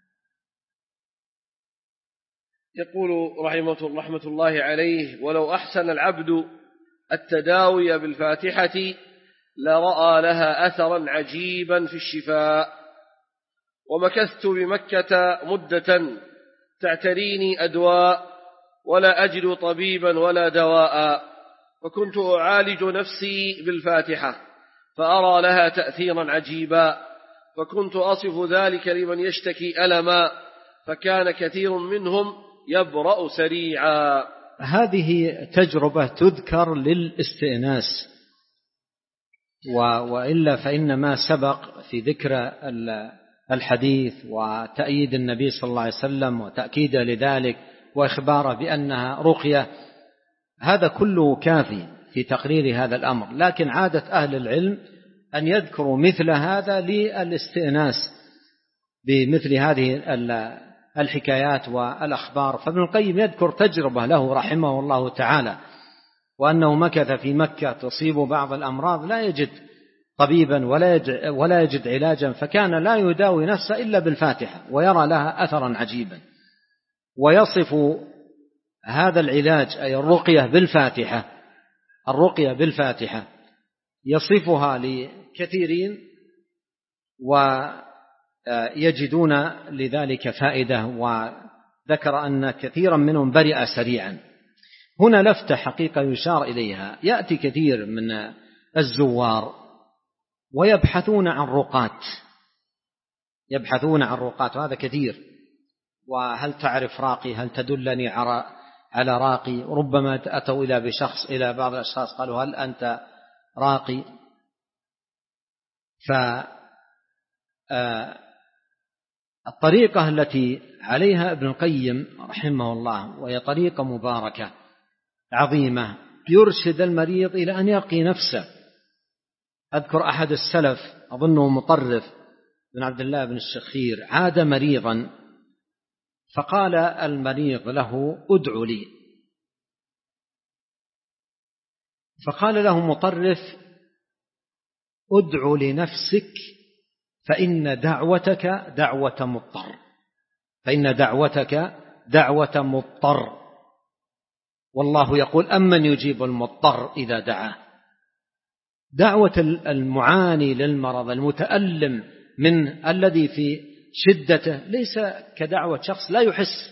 S2: يقول رحمة, رحمة الله عليه: ولو أحسن العبد التداوي بالفاتحة لرأى لها أثرا عجيبا في الشفاء. ومكثت بمكة مدة تعتريني أدواء ولا أجد طبيبا ولا دواء، فكنت أعالج نفسي بالفاتحة فأرى لها تأثيرا عجيبا، فكنت أصف ذلك لمن يشتكي ألما، فكان كثير منهم يبرأ سريعا.
S1: هذه تجربة تذكر للاستئناس، وإلا فإن ما سبق في ذكر الحديث وتأييد النبي صلى الله عليه وسلم وتأكيده لذلك وإخباره بأنها رقية، هذا كله كافي في تقرير هذا الأمر. لكن عادة أهل العلم أن يذكروا مثل هذا للاستئناس بمثل هذه الحكايات والأخبار. فابن القيم يذكر تجربة له رحمه الله تعالى وأنه مكث في مكة تصيب بعض الأمراض لا يجد طبيبا ولا يجد علاجا، فكان لا يداوي نفسه إلا بالفاتحة ويرى لها أثرا عجيبا، ويصف هذا العلاج أي الرقية بالفاتحة الرقية بالفاتحة يصفها لكثيرين ويجدون لذلك فائدة، وذكر أن كثيرا منهم برئ سريعا. هنا لفتة حقيقة يشار إليها، يأتي كثير من الزوار ويبحثون عن رقات يبحثون عن رقات وهذا كثير، وهل تعرف راقي، هل تدلني على راقي، ربما أتوا إلى بشخص إلى بعض الأشخاص قالوا هل أنت راقي. فالطريقة التي عليها ابن القيم رحمه الله وهي طريقة مباركة عظيمة يرشد المريض إلى أن يرقي نفسه. أذكر أحد السلف أظنه مطرف بن عبد الله بن الشخير عاد مريضا فقال المريض له ادع لي، فقال له مطرف ادع لنفسك فإن دعوتك دعوة مضطر فإن دعوتك دعوة مضطر والله يقول أمن يجيب المضطر إذا دعاه. دعوة المعاني للمرض المتألم من الذي في شدته ليس كدعوة شخص لا يحس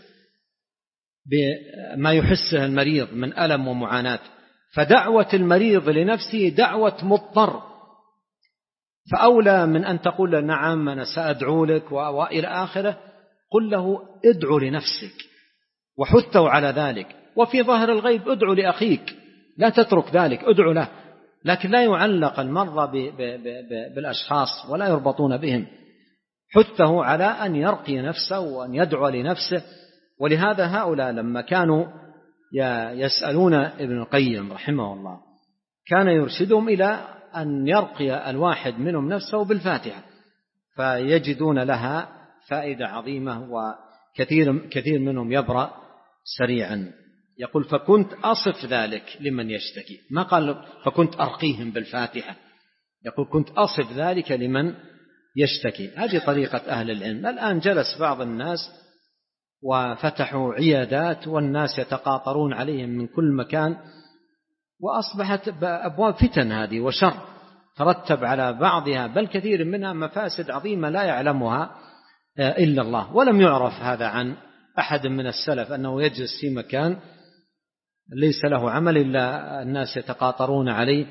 S1: بما يحسه المريض من ألم ومعاناة، فدعوة المريض لنفسه دعوة مضطر، فأولى من أن تقول نعم أنا سأدعو لك وإلى آخره، قل له ادعو لنفسك وحثه على ذلك، وفي ظاهر الغيب ادعو لأخيك لا تترك ذلك ادعو له، لكن لا يعلق المرضى بالأشخاص ولا يربطون بهم، حثه على أن يرقي نفسه وأن يدعو لنفسه. ولهذا هؤلاء لما كانوا يسألون ابن القيم رحمه الله كان يرشدهم إلى أن يرقي الواحد منهم نفسه بالفاتحة فيجدون لها فائدة عظيمة، وكثير كثير منهم يبرأ سريعا. يقول فكنت أصف ذلك لمن يشتكي، ما قال فكنت أرقيهم بالفاتحة، يقول كنت أصف ذلك لمن يشتكي. هذه طريقة أهل العلم. الآن جلس بعض الناس وفتحوا عيادات والناس يتقاطرون عليهم من كل مكان، وأصبحت أبواب فتن هذه وشر ترتب على بعضها بل كثير منها مفاسد عظيمة لا يعلمها إلا الله. ولم يعرف هذا عن أحد من السلف أنه يجلس في مكان ليس له عمل إلا الناس يتقاطرون عليه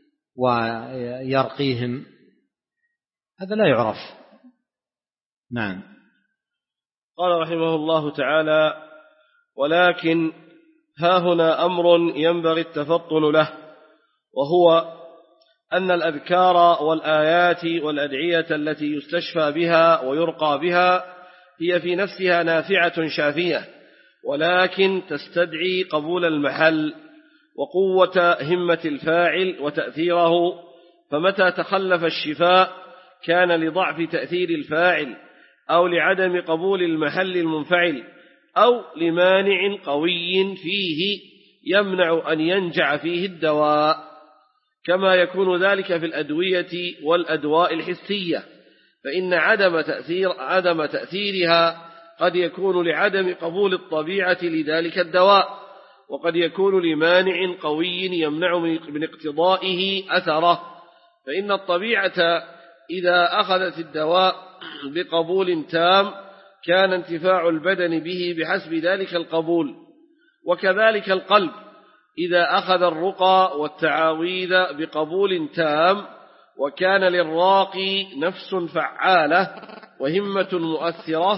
S1: ويرقيهم، هذا لا يعرف. نعم.
S2: قال رحمه الله تعالى ولكن ها هنا أمر ينبغي التفطن له، وهو أن الأذكار والآيات والأدعية التي يستشفى بها ويرقى بها هي في نفسها نافعة شافية، ولكن تستدعي قبول المحل وقوة همة الفاعل وتأثيره، فمتى تخلف الشفاء كان لضعف تأثير الفاعل أو لعدم قبول المحل المنفعل أو لمانع قوي فيه يمنع أن ينجع فيه الدواء، كما يكون ذلك في الأدوية والأدواء الحسية، فإن عدم تأثير عدم تأثيرها قد يكون لعدم قبول الطبيعة لذلك الدواء، وقد يكون لمانع قوي يمنع من اقتضائه أثره، فإن الطبيعة إذا أخذت الدواء بقبول تام كان انتفاع البدن به بحسب ذلك القبول، وكذلك القلب إذا أخذ الرقى والتعاويذ بقبول تام وكان للراقي نفس فعالة وهمة مؤثرة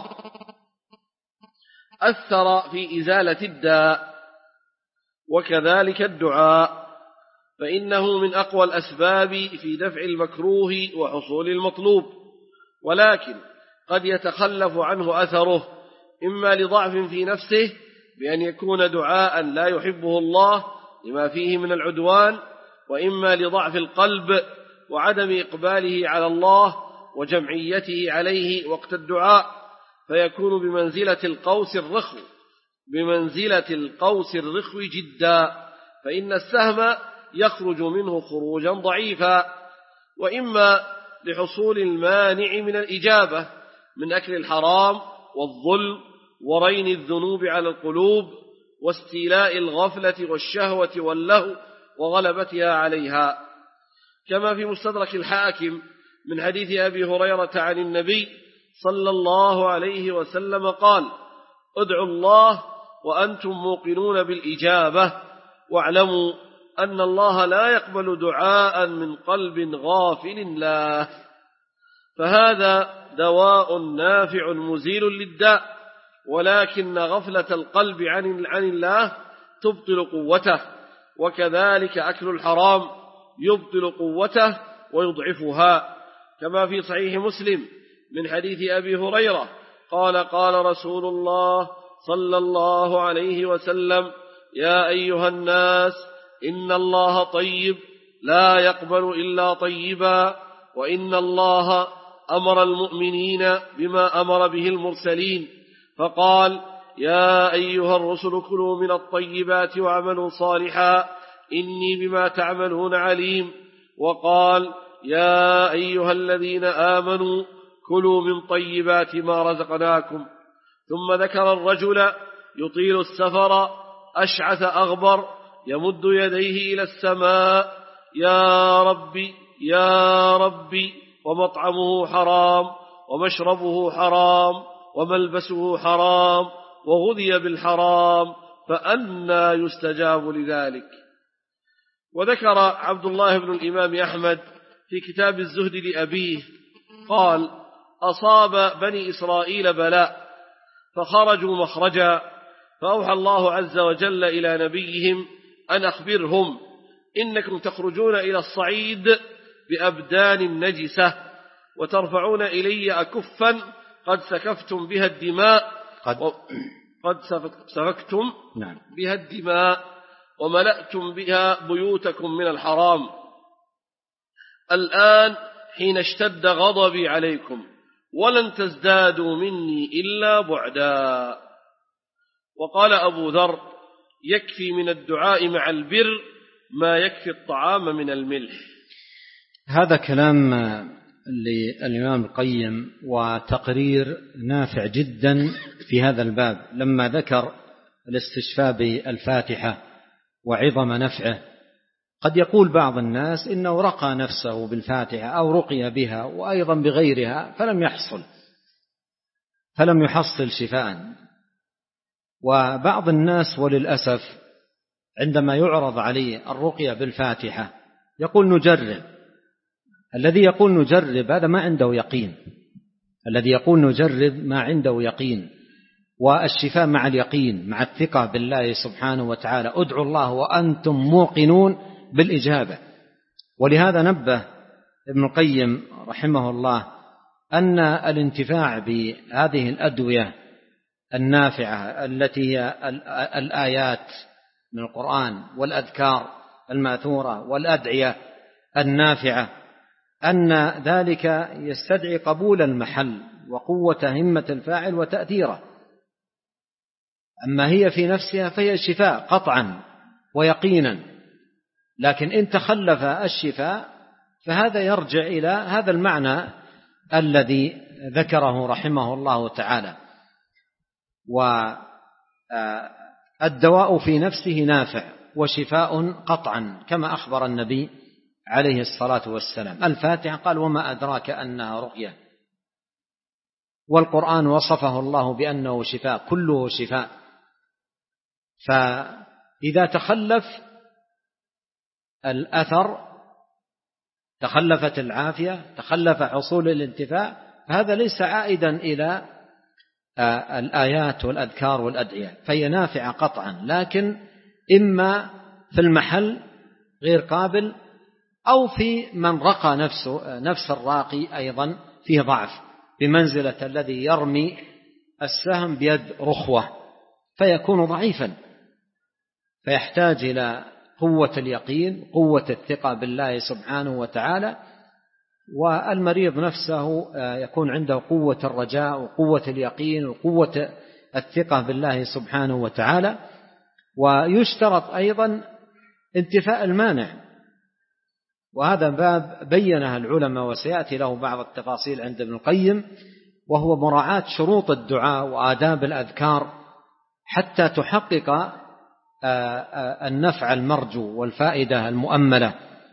S2: أثر في إزالة الداء. وكذلك الدعاء فإنه من أقوى الأسباب في دفع المكروه وحصول المطلوب، ولكن قد يتخلف عنه أثره إما لضعف في نفسه بأن يكون دعاء لا يحبه الله لما فيه من العدوان، وإما لضعف القلب وعدم إقباله على الله وجمعيته عليه وقت الدعاء، فيكون بمنزلة القوس الرخو بمنزلة القوس الرخو جدا، فإن السهم يخرج منه خروجا ضعيفا، وإما لحصول المانع من الإجابة من أكل الحرام والظلم ورين الذنوب على القلوب واستيلاء الغفلة والشهوة واللهو وغلبتها عليها، كما في مستدرك الحاكم من حديث أبي هريرة عن النبي صلى الله عليه وسلم قال: ادعوا الله وأنتم موقنون بالإجابة، واعلموا أن الله لا يقبل دعاء من قلب غافل له. فهذا دواء نافع مزيل للداء، ولكن غفلة القلب عن عن الله تبطل قوته، وكذلك أكل الحرام يبطل قوته ويضعفها، كما في صحيح مسلم من حديث أبي هريرة قال: قال رسول الله صلى الله عليه وسلم: يا أيها الناس إن الله طيب لا يقبل إلا طيبا، وإن الله أمر المؤمنين بما أمر به المرسلين، فقال: يا أيها الرسل كلوا من الطيبات واعملوا صالحا إني بما تعملون عليم، وقال: يا أيها الذين آمنوا كلوا من طيبات ما رزقناكم. ثم ذكر الرجل يطيل السفر أشعث أغبر يمد يديه إلى السماء: يا ربي يا ربي، ومطعمه حرام ومشربه حرام وملبسه حرام وغذي بالحرام، فأنى يستجاب لذلك. وذكر عبد الله بن الإمام أحمد في كتاب الزهد لأبيه قال: أصاب بني إسرائيل بلاء فخرجوا مخرجا، فأوحى الله عز وجل إلى نبيهم أن أخبرهم إنكم تخرجون إلى الصعيد بأبدان نجسة، وترفعون إلي أكفا قد سكفتم بها الدماء
S1: قد,
S2: قد سفكتم بها الدماء وملأتم بها بيوتكم من الحرام. الآن حين اشتد غضبي عليكم ولن تزدادوا مني إلا بعدا. وقال أبو ذر: يكفي من الدعاء مع البر ما يكفي الطعام من الملح.
S1: هذا كلام للإمام القيم وتقرير نافع جدا في هذا الباب، لما ذكر الاستشفاء بالفاتحة وعظم نفعه. قد يقول بعض الناس إنه رقى نفسه بالفاتحة أو رقي بها وأيضا بغيرها فلم يحصل فلم يحصل شفاء. وبعض الناس وللأسف عندما يعرض عليه الرقية بالفاتحة يقول نجرب. الذي يقول نجرب هذا ما عنده يقين، الذي يقول نجرب ما عنده يقين. والشفاء مع اليقين، مع الثقة بالله سبحانه وتعالى. ادعوا الله وأنتم موقنون بالإجابة. ولهذا نبه ابن القيم رحمه الله أن الانتفاع بهذه الأدوية النافعة التي هي الآيات من القرآن والأذكار الماثورة والأدعية النافعة، أن ذلك يستدعي قبول المحل وقوة همة الفاعل وتأثيره. أما هي في نفسها فهي شفاء قطعا ويقينا، لكن إن تخلف الشفاء فهذا يرجع إلى هذا المعنى الذي ذكره رحمه الله تعالى. والدواء في نفسه نافع وشفاء قطعا كما أخبر النبي عليه الصلاة والسلام. الفاتحة قال: وما أدراك أنها رقية. والقرآن وصفه الله بأنه شفاء، كله شفاء. فإذا تخلف الأثر، تخلفت العافية، تخلف حصول الانتفاع، فهذا ليس عائدا إلى الآيات والأذكار والأدعية، فهي نافعة قطعا، لكن إما في المحل غير قابل، أو في من رقى نفسه، نفس الراقي أيضا فيه ضعف بمنزلة الذي يرمي السهم بيد رخوة فيكون ضعيفا، فيحتاج إلى قوة اليقين، قوة الثقة بالله سبحانه وتعالى. والمريض نفسه يكون عنده قوة الرجاء وقوة اليقين وقوة الثقة بالله سبحانه وتعالى. ويشترط أيضا انتفاء المانع. وهذا باب بينها العلماء وسيأتي له بعض التفاصيل عند ابن القيم، وهو مراعاة شروط الدعاء وآداب الأذكار حتى تحقق النفع المرجو والفائدة المؤملة.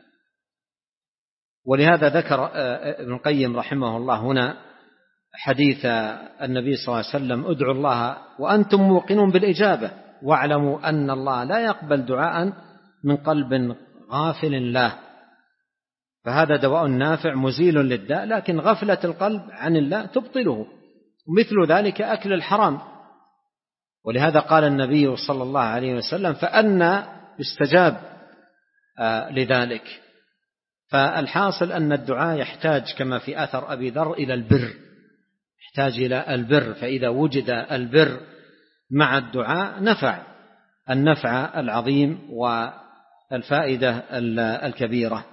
S1: ولهذا ذكر ابن القيم رحمه الله هنا حديث النبي صلى الله عليه وسلم: ادعوا الله وأنتم موقنون بالإجابة واعلموا أن الله لا يقبل دعاء من قلب غافل له. فهذا دواء نافع مزيل للداء، لكن غفلة القلب عن الله تبطله، مثل ذلك أكل الحرام. ولهذا قال النبي صلى الله عليه وسلم: فأنى يستجاب لذلك. فالحاصل أن الدعاء يحتاج كما في أثر أبي ذر إلى البر، يحتاج إلى البر، فإذا وجد البر مع الدعاء نفع النفع العظيم والفائدة الكبيرة.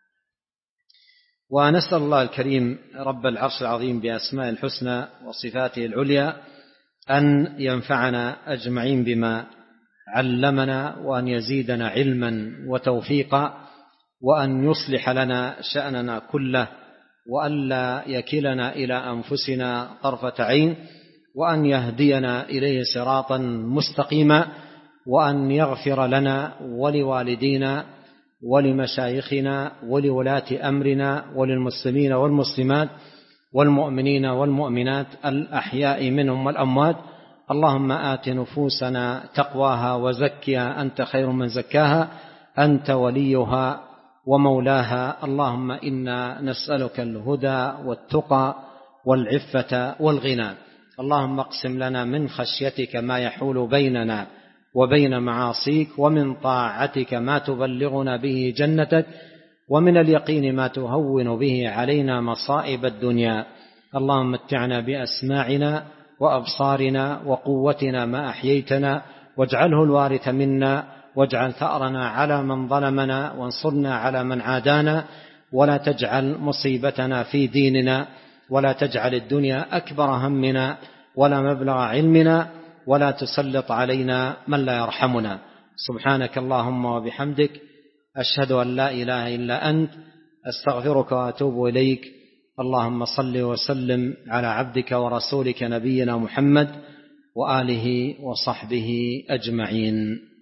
S1: ونسأل الله الكريم رب العرش العظيم بأسماء الحسنى وصفاته العليا أن ينفعنا أجمعين بما علمنا، وأن يزيدنا علما وتوفيقا، وأن يصلح لنا شأننا كله، وأن لا يكلنا إلى أنفسنا طرفة عين، وأن يهدينا إليه صراطا مستقيما، وأن يغفر لنا ولوالدينا ولمشايخنا ولولاة أمرنا وللمسلمين والمسلمات والمؤمنين والمؤمنات الأحياء منهم والأموات. اللهم آت نفوسنا تقواها وزكها أنت خير من زكاها، أنت وليها ومولاها. اللهم إنا نسألك الهدى والتقى والعفة والغنى. اللهم اقسم لنا من خشيتك ما يحول بيننا وبين معاصيك، ومن طاعتك ما تبلغنا به جنتك، ومن اليقين ما تهون به علينا مصائب الدنيا. اللهم متعنا بأسماعنا وأبصارنا وقوتنا ما أحييتنا، واجعله الوارث منا، واجعل ثأرنا على من ظلمنا، وانصرنا على من عادانا، ولا تجعل مصيبتنا في ديننا، ولا تجعل الدنيا أكبر همنا ولا مبلغ علمنا، ولا تسلط علينا من لا يرحمنا. سبحانك اللهم وبحمدك، أشهد أن لا إله إلا أنت، أستغفرك وأتوب إليك. اللهم صل وسلم على عبدك ورسولك نبينا محمد وآله وصحبه أجمعين.